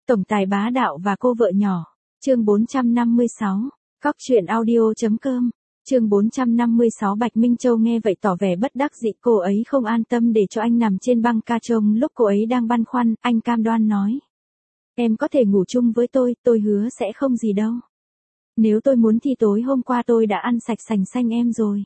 Tổng tài bá đạo và cô vợ nhỏ. Chương 456. Cóc truyện audio.com. Chương 456. Bạch Minh Châu nghe vậy tỏ vẻ bất đắc dĩ, cô ấy không an tâm để cho anh nằm trên băng ca trông lúc cô ấy đang băn khoăn, anh cam đoan nói. Em có thể ngủ chung với tôi hứa sẽ không gì đâu. Nếu tôi muốn thì tối hôm qua tôi đã ăn sạch sành xanh em rồi.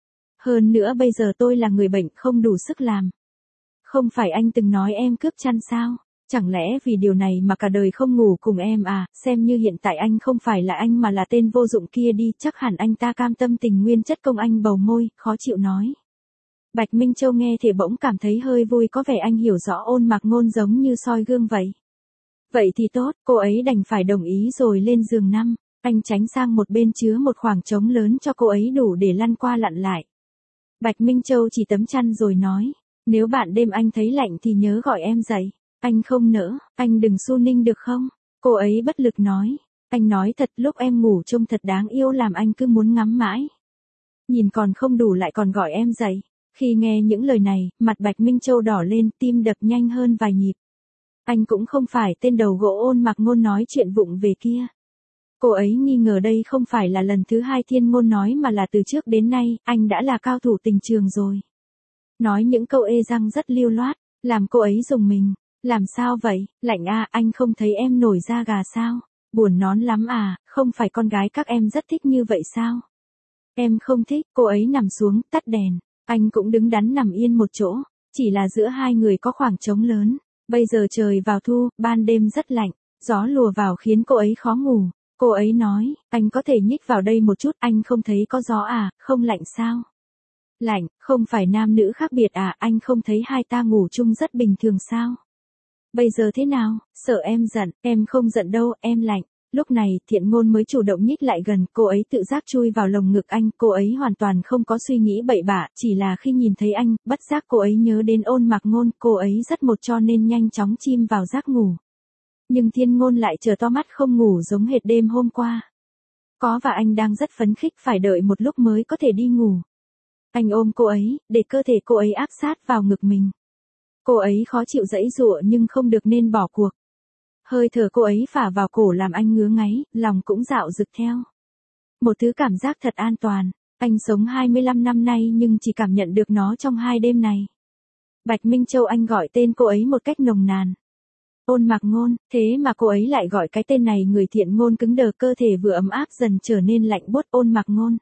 Hơn nữa bây giờ tôi là người bệnh không đủ sức làm. Không phải anh từng nói em cướp chăn sao? Chẳng lẽ vì điều này mà cả đời không ngủ cùng em à? Xem như hiện tại anh không phải là anh mà là tên vô dụng kia đi, chắc hẳn anh ta cam tâm tình nguyên chất công. Anh bầu môi, khó chịu nói. Bạch Minh Châu nghe thì bỗng cảm thấy hơi vui, có vẻ anh hiểu rõ Ôn Mạc Ngôn giống như soi gương vậy. Vậy thì tốt, cô ấy đành phải đồng ý rồi lên giường nằm. Anh tránh sang một bên chứa một khoảng trống lớn cho cô ấy đủ để lăn qua lặn lại. Bạch Minh Châu chỉ tấm chăn rồi nói. Nếu bạn đêm anh thấy lạnh thì nhớ gọi em dậy. Anh không nỡ, anh đừng su ninh được không? Cô ấy bất lực nói. Anh nói thật, lúc em ngủ trông thật đáng yêu làm anh cứ muốn ngắm mãi. Nhìn còn không đủ lại còn gọi em dậy. Khi nghe những lời này, mặt Bạch Minh Châu đỏ lên, tim đập nhanh hơn vài nhịp. Anh cũng không phải tên đầu gỗ Ôn Mạc Ngôn nói chuyện vụng về kia. Cô ấy nghi ngờ đây không phải là lần thứ hai Thiên Ngôn nói mà là từ trước đến nay, anh đã là cao thủ tình trường rồi. Nói những câu ê răng rất lưu loát, làm cô ấy rùng mình. Làm sao vậy, lạnh à, anh không thấy em nổi da gà sao? Buồn nón lắm à, không phải con gái các em rất thích như vậy sao? Em không thích, cô ấy nằm xuống, tắt đèn. Anh cũng đứng đắn nằm yên một chỗ, chỉ là giữa hai người có khoảng trống lớn. Bây giờ trời vào thu, ban đêm rất lạnh, gió lùa vào khiến cô ấy khó ngủ. Cô ấy nói, anh có thể nhích vào đây một chút, anh không thấy có gió à, không lạnh sao? Lạnh, không phải nam nữ khác biệt à, anh không thấy hai ta ngủ chung rất bình thường sao? Bây giờ thế nào, sợ em giận, em không giận đâu, em lạnh. Lúc này, Thiện Ngôn mới chủ động nhích lại gần, cô ấy tự giác chui vào lồng ngực anh, cô ấy hoàn toàn không có suy nghĩ bậy bạ, chỉ là khi nhìn thấy anh, bất giác cô ấy nhớ đến Ôn Mạc Ngôn, cô ấy rất một cho nên nhanh chóng chìm vào giấc ngủ. Nhưng Thiên Ngôn lại chờ to mắt không ngủ giống hệt đêm hôm qua. Có và anh đang rất phấn khích phải đợi một lúc mới có thể đi ngủ. Anh ôm cô ấy, để cơ thể cô ấy áp sát vào ngực mình. Cô ấy khó chịu giãy giụa nhưng không được nên bỏ cuộc. Hơi thở cô ấy phả vào cổ làm anh ngứa ngáy, lòng cũng dạo dực theo. Một thứ cảm giác thật an toàn. Anh sống 25 năm nay nhưng chỉ cảm nhận được nó trong 2 đêm này. Bạch Minh Châu, anh gọi tên cô ấy một cách nồng nàn. Ôn Mạc Ngôn, thế mà cô ấy lại gọi cái tên này. Người Thiện Ngôn cứng đờ, cơ thể vừa ấm áp dần trở nên lạnh buốt. Ôn Mạc Ngôn.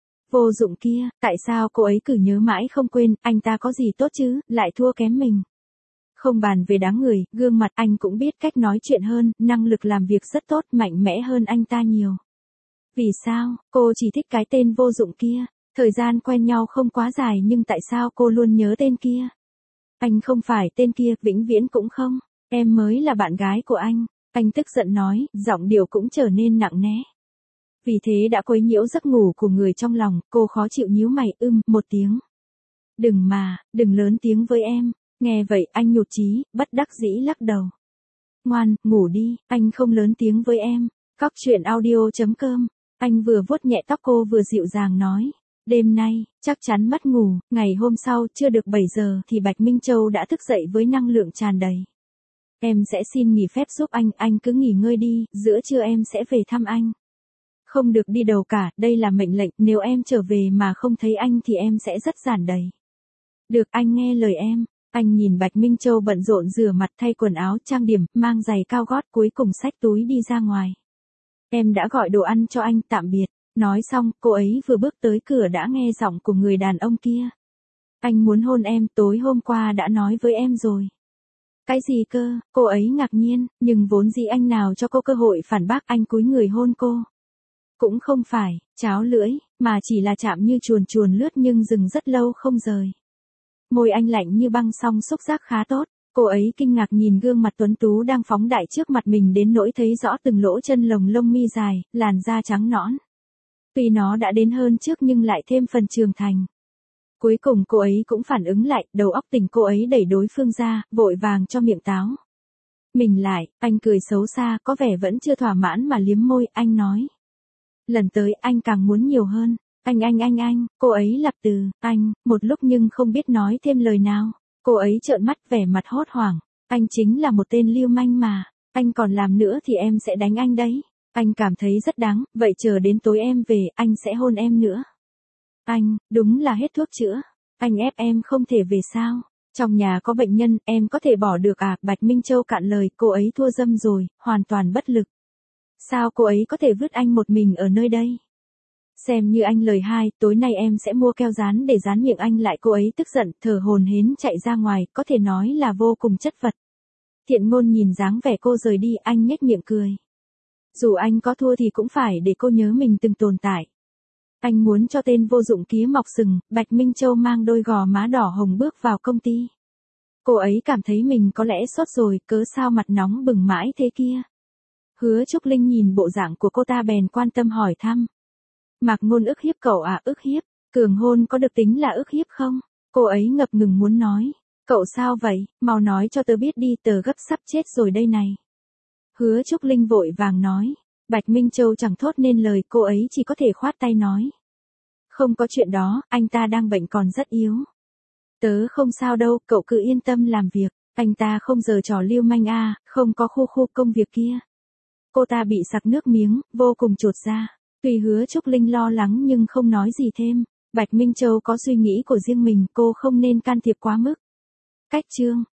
Vô dụng kia, tại sao cô ấy cứ nhớ mãi không quên, anh ta có gì tốt chứ, lại thua kém mình. Không bàn về đáng người, gương mặt anh cũng biết cách nói chuyện hơn, năng lực làm việc rất tốt, mạnh mẽ hơn anh ta nhiều. Vì sao, cô chỉ thích cái tên vô dụng kia? Thời gian quen nhau không quá dài nhưng tại sao cô luôn nhớ tên kia? Anh không phải tên kia, vĩnh viễn cũng không. Em mới là bạn gái của anh. Anh tức giận nói, giọng điệu cũng trở nên nặng nề. Vì thế đã quấy nhiễu giấc ngủ của người trong lòng, cô khó chịu nhíu mày, một tiếng. Đừng lớn tiếng với em. Nghe vậy anh nhụt chí, bất đắc dĩ lắc đầu. Ngoan, ngủ đi, anh không lớn tiếng với em. Cóc truyện audio.com. Anh vừa vuốt nhẹ tóc cô vừa dịu dàng nói. Đêm nay, chắc chắn mất ngủ, ngày hôm sau chưa được 7 giờ thì Bạch Minh Châu đã thức dậy với năng lượng tràn đầy. Em sẽ xin nghỉ phép giúp anh cứ nghỉ ngơi đi, giữa trưa em sẽ về thăm anh. Không được đi đâu cả, đây là mệnh lệnh, nếu em trở về mà không thấy anh thì em sẽ rất giản đầy. Được, anh nghe lời em. Anh nhìn Bạch Minh Châu bận rộn rửa mặt, thay quần áo, trang điểm, mang giày cao gót, cuối cùng xách túi đi ra ngoài. Em đã gọi đồ ăn cho anh, tạm biệt. Nói xong, cô ấy vừa bước tới cửa đã nghe giọng của người đàn ông kia. Anh muốn hôn em, tối hôm qua đã nói với em rồi. Cái gì cơ? Cô ấy ngạc nhiên, nhưng vốn dĩ anh nào cho cô cơ hội phản bác, anh cúi người hôn cô. Cũng không phải, cháo lưỡi, mà chỉ là chạm như chuồn chuồn lướt nhưng dừng rất lâu không rời. Môi anh lạnh như băng song xúc giác khá tốt, cô ấy kinh ngạc nhìn gương mặt tuấn tú đang phóng đại trước mặt mình đến nỗi thấy rõ từng lỗ chân lồng lông mi dài, làn da trắng nõn. Tuy nó đã đến hơn trước nhưng lại thêm phần trưởng thành. Cuối cùng cô ấy cũng phản ứng lại, đầu óc tỉnh, cô ấy đẩy đối phương ra, vội vàng cho miệng táo. Mình lại, anh cười xấu xa, có vẻ vẫn chưa thỏa mãn mà liếm môi, anh nói. Lần tới anh càng muốn nhiều hơn. Anh, cô ấy lặp từ, anh, một lúc nhưng không biết nói thêm lời nào. Cô ấy trợn mắt vẻ mặt hốt hoảng. Anh chính là một tên lưu manh mà. Anh còn làm nữa thì em sẽ đánh anh đấy. Anh cảm thấy rất đáng, vậy chờ đến tối em về, anh sẽ hôn em nữa. Anh, đúng là hết thuốc chữa. Anh ép em không thể về sao? Trong nhà có bệnh nhân, em có thể bỏ được à? Bạch Minh Châu cạn lời, cô ấy thua dâm rồi, hoàn toàn bất lực. Sao cô ấy có thể vứt anh một mình ở nơi đây? Xem như anh lời hai, tối nay em sẽ mua keo dán để dán miệng anh lại. Cô ấy tức giận, thở hổn hển chạy ra ngoài, có thể nói là vô cùng chất vật. Thiện Ngôn nhìn dáng vẻ cô rời đi, anh nhếch miệng cười. Dù anh có thua thì cũng phải để cô nhớ mình từng tồn tại. Anh muốn cho tên vô dụng kia mọc sừng. Bạch Minh Châu mang đôi gò má đỏ hồng bước vào công ty. Cô ấy cảm thấy mình có lẽ sốt rồi, cớ sao mặt nóng bừng mãi thế kia. Hứa Trúc Linh nhìn bộ dạng của cô ta bèn quan tâm hỏi thăm. Mạc Ngôn ức hiếp cậu à? Ức hiếp? Cường hôn có được tính là ức hiếp không? Cô ấy ngập ngừng muốn nói. Cậu sao vậy? Mau nói cho tớ biết đi, tớ gấp sắp chết rồi đây này. Hứa Trúc Linh vội vàng nói. Bạch Minh Châu chẳng thốt nên lời, cô ấy chỉ có thể khoát tay nói. Không có chuyện đó, anh ta đang bệnh còn rất yếu. Tớ không sao đâu, cậu cứ yên tâm làm việc. Anh ta không giở trò lưu manh à, không có khu công việc kia. Cô ta bị sặc nước miếng, vô cùng chột ra. Tuy Hứa Trúc Linh lo lắng nhưng không nói gì thêm. Bạch Minh Châu có suy nghĩ của riêng mình, cô không nên can thiệp quá mức. Cách chương